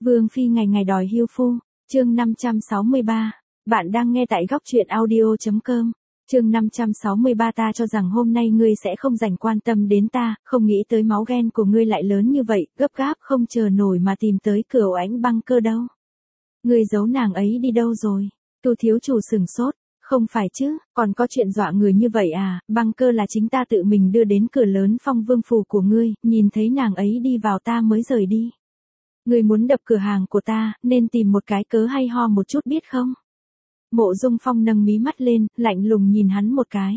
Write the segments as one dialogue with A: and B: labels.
A: Vương phi ngày ngày đòi hiêu phu, chương 563. Bạn đang nghe tại góc truyện audio.com. Chương 563 ta cho rằng hôm nay ngươi sẽ không dành quan tâm đến ta, không nghĩ tới máu ghen của ngươi lại lớn như vậy, gấp gáp không chờ nổi mà tìm tới cửa Oánh Băng Cơ đâu. Ngươi giấu nàng ấy đi đâu rồi? Tu thiếu chủ sừng sốt. Không phải chứ, còn có chuyện dọa người như vậy à? Băng Cơ là chính ta tự mình đưa đến cửa lớn Phong Vương phủ của ngươi, nhìn thấy nàng ấy đi vào ta mới rời đi. Ngươi muốn đập cửa hàng của ta, nên tìm một cái cớ hay ho một chút biết không? Mộ Dung Phong nâng mí mắt lên, lạnh lùng nhìn hắn một cái.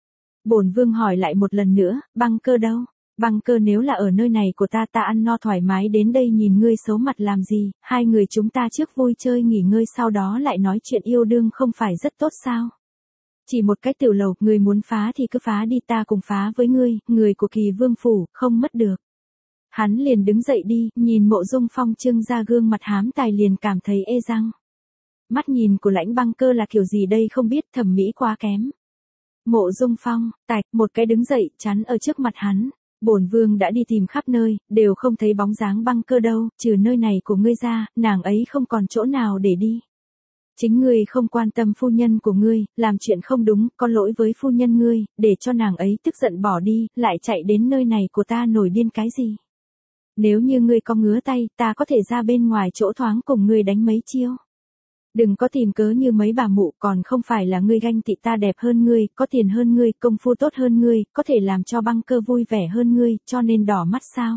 A: Bổn vương hỏi lại một lần nữa, Băng Cơ đâu? Băng Cơ nếu là ở nơi này của ta ăn no thoải mái đến đây nhìn ngươi xấu mặt làm gì, hai người chúng ta trước vui chơi nghỉ ngơi sau đó lại nói chuyện yêu đương không phải rất tốt sao? Chỉ một cái tiểu lầu, ngươi muốn phá thì cứ phá đi, ta cùng phá với ngươi, người của Kỳ Vương phủ, không mất được. Hắn liền đứng dậy đi, nhìn Mộ Dung Phong trưng ra gương mặt hám tài liền cảm thấy ê răng. Mắt nhìn của Lãnh Băng Cơ là kiểu gì đây không biết, thẩm mỹ quá kém. Mộ Dung Phong, tạch, một cái đứng dậy, chắn ở trước mặt hắn. Bổn vương đã đi tìm khắp nơi, đều không thấy bóng dáng Băng Cơ đâu, trừ nơi này của ngươi ra, nàng ấy không còn chỗ nào để đi. Chính ngươi không quan tâm phu nhân của ngươi, làm chuyện không đúng, có lỗi với phu nhân ngươi, để cho nàng ấy tức giận bỏ đi, lại chạy đến nơi này của ta nổi điên cái gì. Nếu như ngươi có ngứa tay, ta có thể ra bên ngoài chỗ thoáng cùng ngươi đánh mấy chiêu. Đừng có tìm cớ như mấy bà mụ, còn không phải là ngươi ganh tị ta đẹp hơn ngươi, có tiền hơn ngươi, công phu tốt hơn ngươi, có thể làm cho Băng Cơ vui vẻ hơn ngươi, cho nên đỏ mắt sao?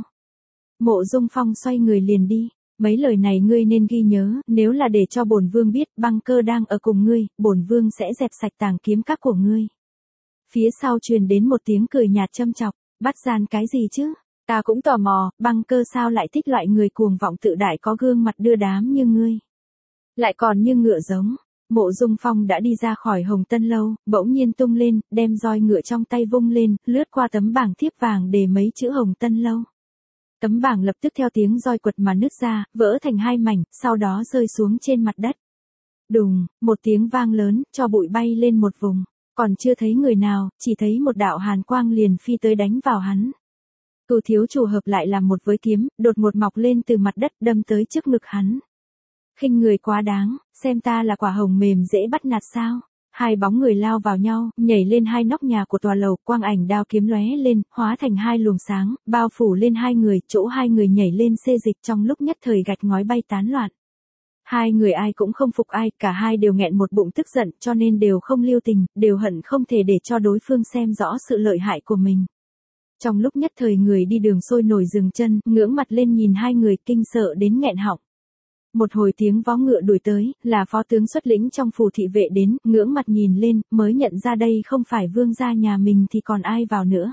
A: Mộ Dung Phong xoay người liền đi. Mấy lời này ngươi nên ghi nhớ, nếu là để cho bổn vương biết Băng Cơ đang ở cùng ngươi, bổn vương sẽ dẹp sạch tàng kiếm các của ngươi. Phía sau truyền đến một tiếng cười nhạt châm chọc, bắt gian cái gì chứ? Ta cũng tò mò, Băng Cơ sao lại thích loại người cuồng vọng tự đại có gương mặt đưa đám như ngươi. Lại còn như ngựa giống. Mộ Dung Phong đã đi ra khỏi Hồng Tân Lâu, bỗng nhiên tung lên, đem roi ngựa trong tay vung lên, lướt qua tấm bảng thiếp vàng để mấy chữ Hồng Tân Lâu. Tấm bảng lập tức theo tiếng roi quật mà nứt ra, vỡ thành hai mảnh, sau đó rơi xuống trên mặt đất. Đùng, một tiếng vang lớn, cho bụi bay lên một vùng. Còn chưa thấy người nào, chỉ thấy một đạo hàn quang liền phi tới đánh vào hắn. Tu thiếu chủ hợp lại làm một với kiếm, đột ngột mọc lên từ mặt đất đâm tới trước ngực hắn. Khinh người quá đáng, xem ta là quả hồng mềm dễ bắt nạt sao? Hai bóng người lao vào nhau, nhảy lên hai nóc nhà của tòa lầu, quang ảnh đao kiếm lóe lên, hóa thành hai luồng sáng, bao phủ lên hai người, chỗ hai người nhảy lên xê dịch trong lúc nhất thời gạch ngói bay tán loạn. Hai người ai cũng không phục ai, cả hai đều nghẹn một bụng tức giận, cho nên đều không lưu tình, đều hận không thể để cho đối phương xem rõ sự lợi hại của mình. Trong lúc nhất thời người đi đường sôi nổi dừng chân, ngưỡng mặt lên nhìn hai người kinh sợ đến nghẹn họng. Một hồi tiếng vó ngựa đuổi tới, là phó tướng xuất lĩnh trong phủ thị vệ đến, ngưỡng mặt nhìn lên, mới nhận ra đây không phải vương gia nhà mình thì còn ai vào nữa.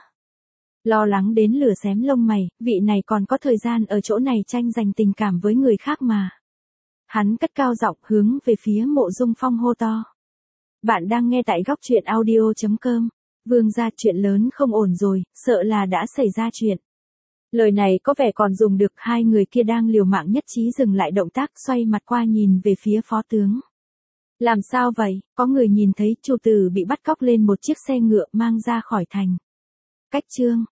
A: Lo lắng đến lửa xém lông mày, vị này còn có thời gian ở chỗ này tranh giành tình cảm với người khác mà. Hắn cất cao giọng hướng về phía Mộ Dung Phong hô to. Bạn đang nghe tại góc truyện audio.com. Vương gia, chuyện lớn không ổn rồi, sợ là đã xảy ra chuyện. Lời này có vẻ còn dùng được, hai người kia đang liều mạng nhất trí dừng lại động tác, xoay mặt qua nhìn về phía phó tướng. Làm sao vậy? Có người nhìn thấy chủ tử bị bắt cóc lên một chiếc xe ngựa mang ra khỏi thành. Cách chương.